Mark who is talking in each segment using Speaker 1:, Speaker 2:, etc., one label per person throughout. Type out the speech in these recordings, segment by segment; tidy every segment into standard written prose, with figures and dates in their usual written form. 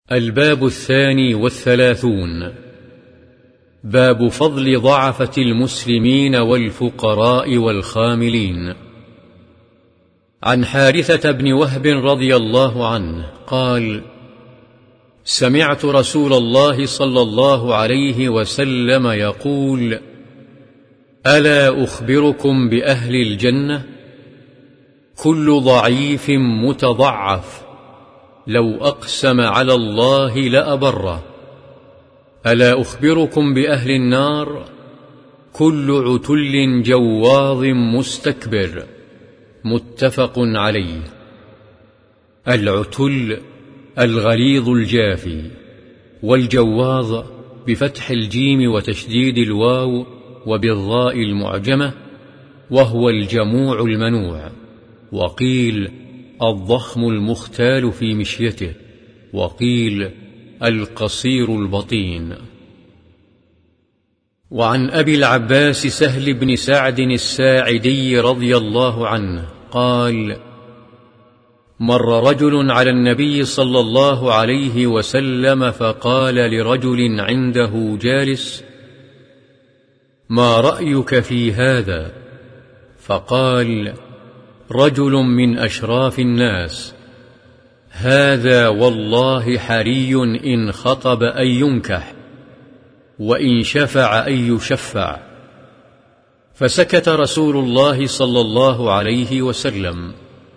Speaker 1: الباب 32. باب فضل ضعفة المسلمين والفقراء والخاملين. عن حارثة بن وهب رضي الله عنه قال: سمعت رسول الله صلى الله عليه وسلم يقول: ألا أخبركم بأهل الجنة؟ كل ضعيف متضعف لو أقسم على الله لأبره. ألا أخبركم بأهل النار؟ كل عتل جواظ مستكبر. متفق عليه. العتل الغليظ الجافي، والجواظ بفتح الجيم وتشديد الواو وبالضاء المعجمة، وهو الجموع المنوع. وقيل الضخم المختال في مشيته، وقيل القصير البطين. وعن أبي العباس سهل بن سعد الساعدي رضي الله عنه قال: مر رجل على النبي صلى الله عليه وسلم فقال لرجل عنده جالس: ما رأيك في هذا؟ فقال رجل من أشراف الناس: هذا والله حري إن خطب أن ينكح، وإن شفع أن يشفع. فسكت رسول الله صلى الله عليه وسلم.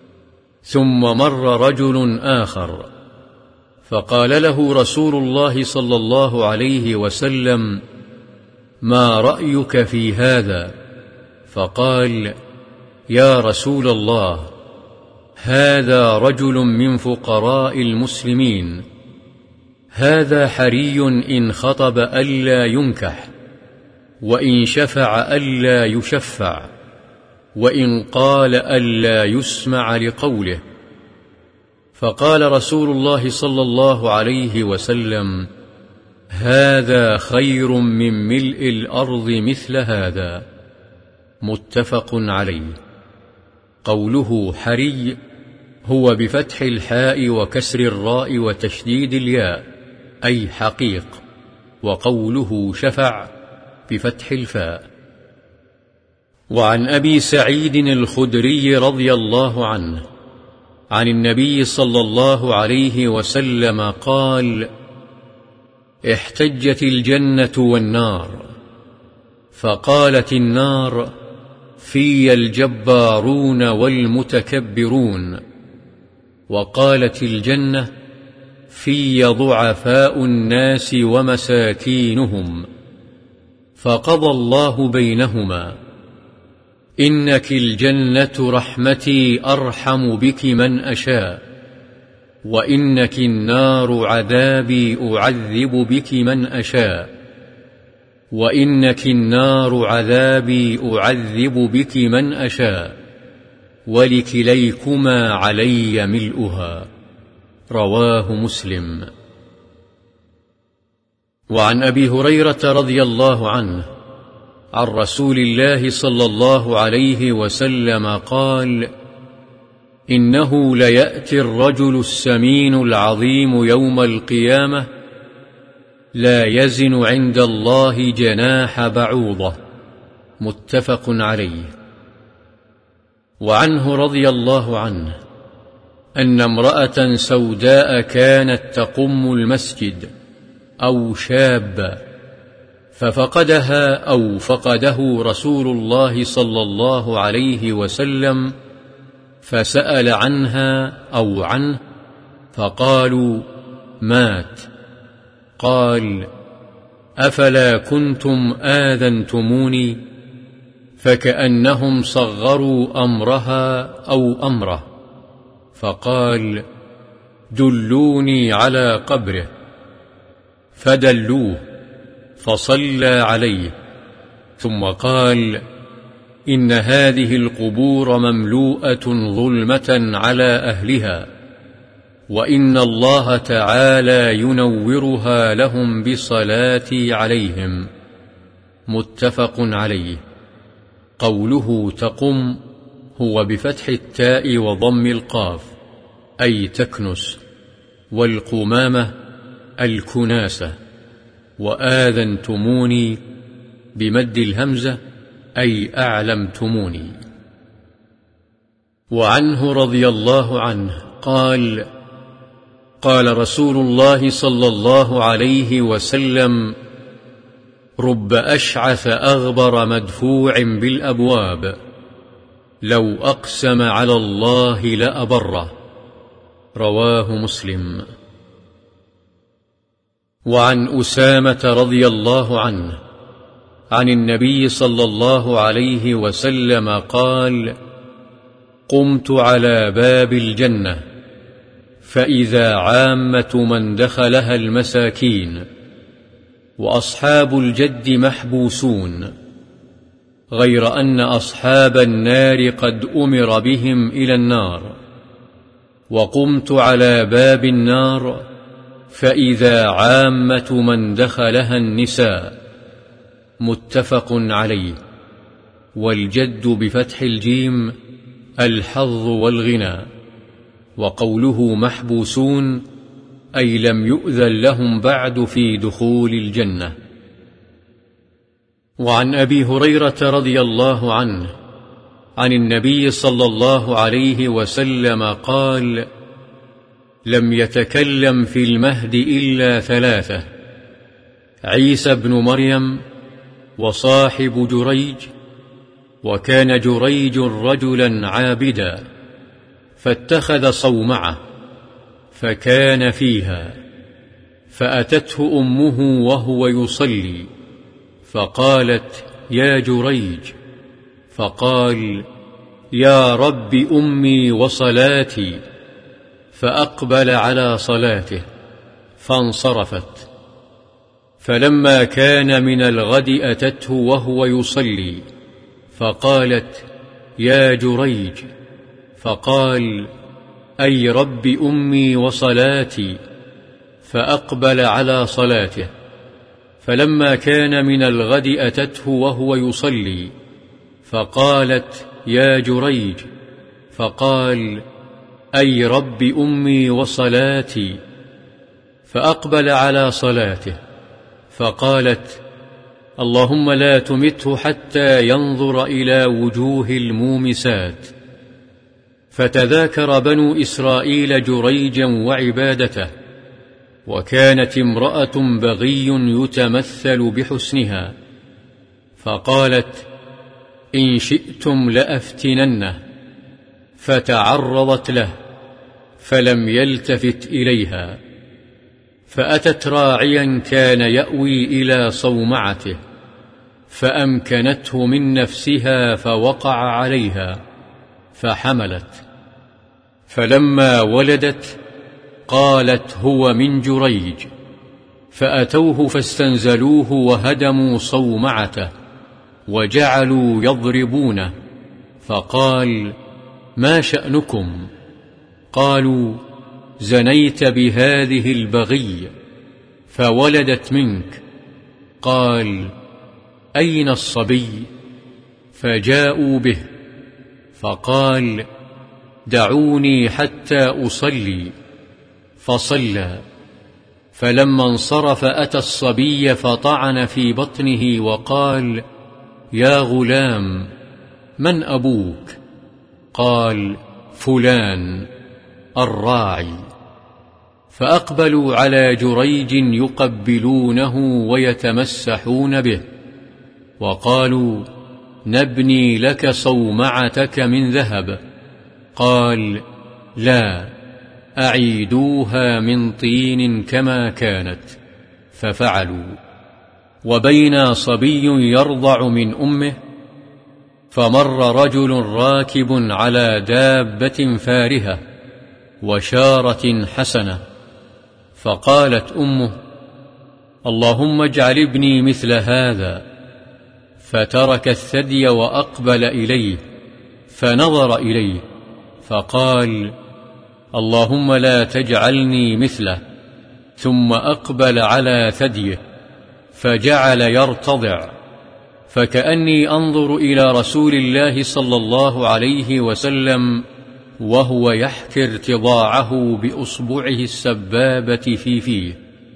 Speaker 1: ثم مر رجل آخر فقال له رسول الله صلى الله عليه وسلم: ما رأيك في هذا؟ فقال: يا رسول الله، هذا رجل من فقراء المسلمين، هذا حري إن خطب ألا ينكح، وإن شفع ألا يشفع، وإن قال ألا يسمع لقوله. فقال رسول الله صلى الله عليه وسلم: هذا خير من ملء الأرض مثل هذا. متفق عليه. قوله حري هو بفتح الحاء وكسر الراء وتشديد الياء، أي حقيق. وقوله شفع بفتح الفاء. وعن أبي سعيد الخدري رضي الله عنه عن النبي صلى الله عليه وسلم قال: احتجت الجنة والنار، فقالت النار: في الجبارون والمتكبرون. وقالت الجنة: في ضعفاء الناس ومساكينهم. فقضى الله بينهما: إنك الجنة رحمتي أرحم بك من أشاء، وإنك النار عذابي أعذب بك من أشاء، وإنك النار عذابي أعذب بك من أشاء، ولكليكما علي ملؤها. رواه مسلم. وعن أبي هريرة رضي الله عنه عن رسول الله صلى الله عليه وسلم قال: إنه ليأتي الرجل السمين العظيم يوم القيامة لا يزن عند الله جناح بعوضة. متفق عليه. وعنه رضي الله عنه أن امرأة سوداء كانت تقم المسجد أو شابة، ففقدها أو فقده رسول الله صلى الله عليه وسلم، فسأل عنها أو عنه، فقالوا: مات. قال: أفلا كنتم آذنتموني؟ فكأنهم صغروا أمرها أو أمره. فقال: دلوني على قبره. فدلوه فصلى عليه، ثم قال: إن هذه القبور مملوءة ظلمة على أهلها، وإن الله تعالى ينورها لهم بصلاتي عليهم. متفق عليه. قوله تقم هو بفتح التاء وضم القاف، أي تكنس، والقمامة الكناسة، وآذنتموني بمد الهمزة أي أعلمتموني. وعنه رضي الله عنه قال: قال رسول الله صلى الله عليه وسلم: رب أشعث أغبر مدفوع بالأبواب لو أقسم على الله لأبره. رواه مسلم. وعن أسامة رضي الله عنه عن النبي صلى الله عليه وسلم قال: قمت على باب الجنة فإذا عامة من دخلها المساكين، وأصحاب الجد محبوسون، غير أن أصحاب النار قد أمر بهم إلى النار. وقمت على باب النار فإذا عامة من دخلها النساء. متفق عليه. والجد بفتح الجيم الحظ والغنى. وقوله محبوسون أي لم يؤذن لهم بعد في دخول الجنة. وعن أبي هريرة رضي الله عنه عن النبي صلى الله عليه وسلم قال: لم يتكلم في المهد إلا ثلاثة: عيسى بن مريم، وصاحب جريج. وكان جريج رجلا عابدا فاتخذ صومعة فكان فيها، فأتته أمه وهو يصلي فقالت: يا جريج. فقال: يا رب أمي وصلاتي. فأقبل على صلاته فانصرفت. فلما كان من الغد أتته وهو يصلي فقالت: يا جريج. فقال: أي رب أمي وصلاتي. فأقبل على صلاته. فلما كان من الغد أتته وهو يصلي فقالت: يا جريج. فقال: أي رب أمي وصلاتي. فأقبل على صلاته فقالت: اللهم لا تمته حتى ينظر إلى وجوه المومسات. فتذاكر بنو إسرائيل جريجا وعبادته، وكانت امرأة بغي يتمثل بحسنها، فقالت: إن شئتم لأفتننه. فتعرضت له فلم يلتفت إليها، فأتت راعيا كان يأوي إلى صومعته فأمكنته من نفسها فوقع عليها فحملت. فلما ولدت قالت: هو من جريج. فأتوه فاستنزلوه وهدموا صومعته وجعلوا يضربونه، فقال: ما شأنكم؟ قالوا: زنيت بهذه البغي فولدت منك. قال: أين الصبي؟ فجاءوا به، فقال: دعوني حتى أصلي. فصلى. فلما انصرف أتى الصبي فطعن في بطنه وقال: يا غلام، من أبوك؟ قال: فلان الراعي. فأقبلوا على جريج يقبلونه ويتمسحون به، وقالوا: نبني لك صومعتك من ذهب. قال: لا، أعيدوها من طين كما كانت. ففعلوا. وبين صبي يرضع من أمه، فمر رجل راكب على دابة فارهة وشارة حسنة، فقالت أمه: اللهم اجعل ابني مثل هذا. فترك الثدي وأقبل إليه، فنظر إليه فقال: اللهم لا تجعلني مثله. ثم أقبل على ثديه فجعل يرتضع، فكأني أنظر إلى رسول الله صلى الله عليه وسلم وهو يحكي ارتضاعه بأصبعه السبابة في فيه.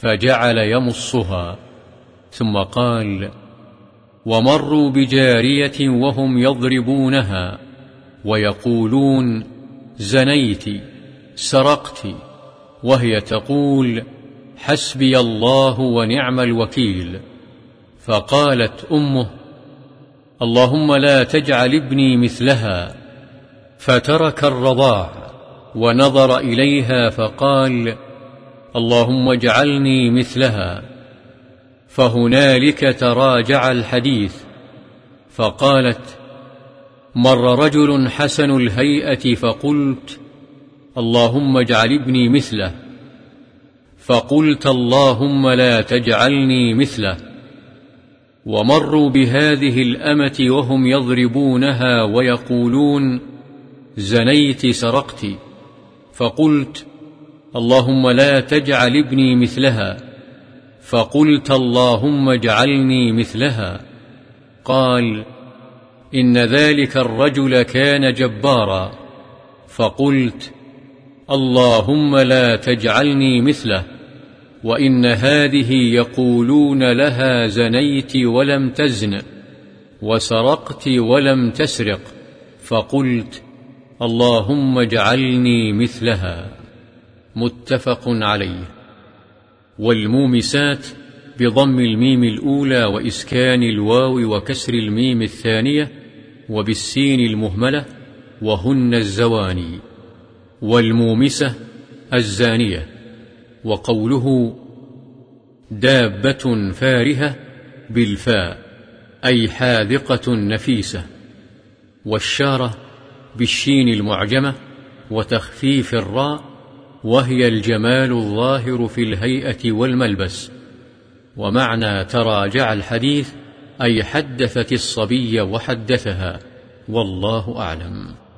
Speaker 1: فجعل يمصها، ثم قال: ومروا بجارية وهم يضربونها ويقولون: زنيت، سرقت، وهي تقول: حسبي الله ونعم الوكيل. فقالت أمه: اللهم لا تجعل ابني مثلها. فترك الرضاع ونظر إليها فقال: اللهم اجعلني مثلها. فهنالك تراجع الحديث، فقالت: مر رجل حسن الهيئة فقلت: اللهم اجعل ابني مثله، فقلت: اللهم لا تجعلني مثله. ومروا بهذه الأمة وهم يضربونها ويقولون: زنيت، سرقت، فقلت: اللهم لا تجعل ابني مثلها، فقلت: اللهم اجعلني مثلها. قال: إن ذلك الرجل كان جبارا. فقلت: اللهم لا تجعلني مثله، وإن هذه يقولون لها: زنيت ولم تزن، وسرقت ولم تسرق. فقلت: اللهم اجعلني مثلها. متفق عليه. والمومسات بضم الميم الأولى وإسكان الواو وكسر الميم الثانية وبالسين المهملة، وهن الزواني. والمومسة الزانية. وقوله دابة فارهة بالفاء أي حاذقة نفيسة. والشارة بالشين المعجمة وتخفيف الراء، وهي الجمال الظاهر في الهيئة والملبس. ومعنى تراجع الحديث أي حدثت الصبي وحدثها، والله أعلم.